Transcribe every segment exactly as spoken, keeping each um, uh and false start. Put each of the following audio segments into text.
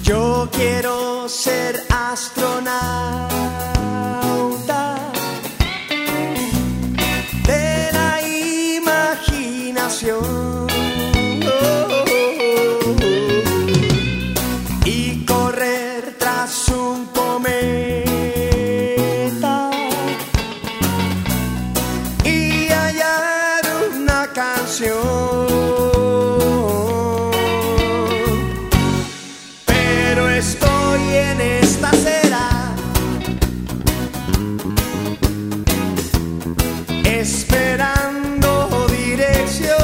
Yo quiero ser astronauta de la imaginación y correr tras un cometa y hallar una canción. Estoy en esta acera esperando dirección.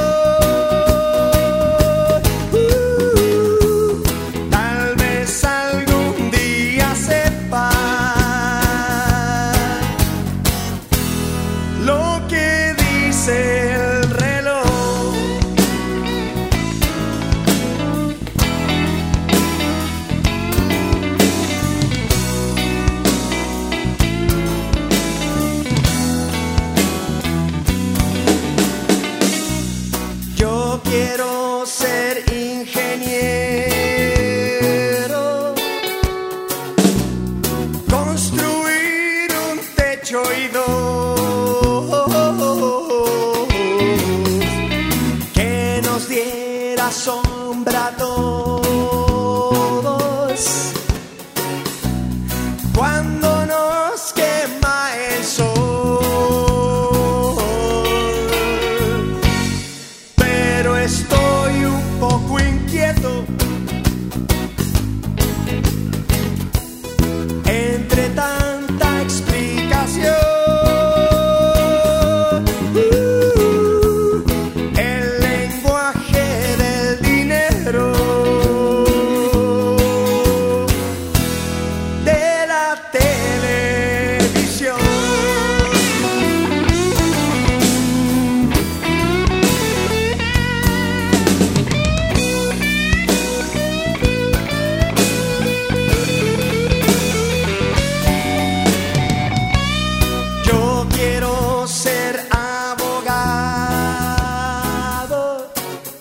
Uh, tal vez algún día sepa lo que dice el reloj. Quiero ser ingeniero, construir un techo y dos que nos diera sombra a todos cuando nos quema el sol. Estoy un poco inquieto entre tanta explicación. Uh, el lenguaje del dinero, de la televisión. Quiero ser abogado,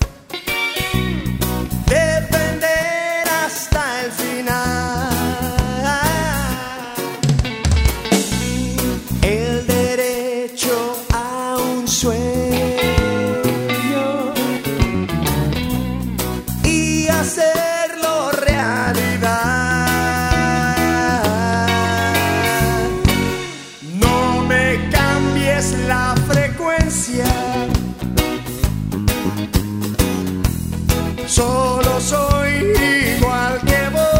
defender hasta el final el derecho a un sueño y hacerlo realidad. Es la frecuencia, solo soy igual que vos.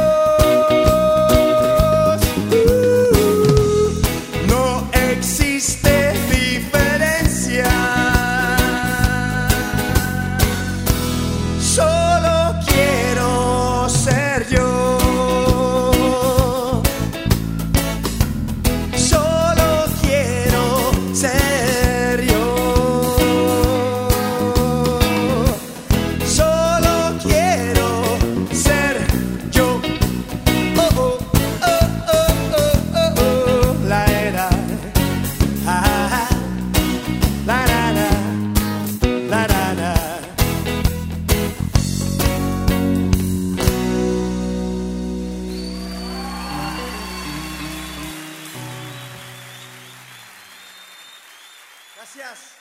Uh, no existe diferencia, solo quiero ser yo. Gracias.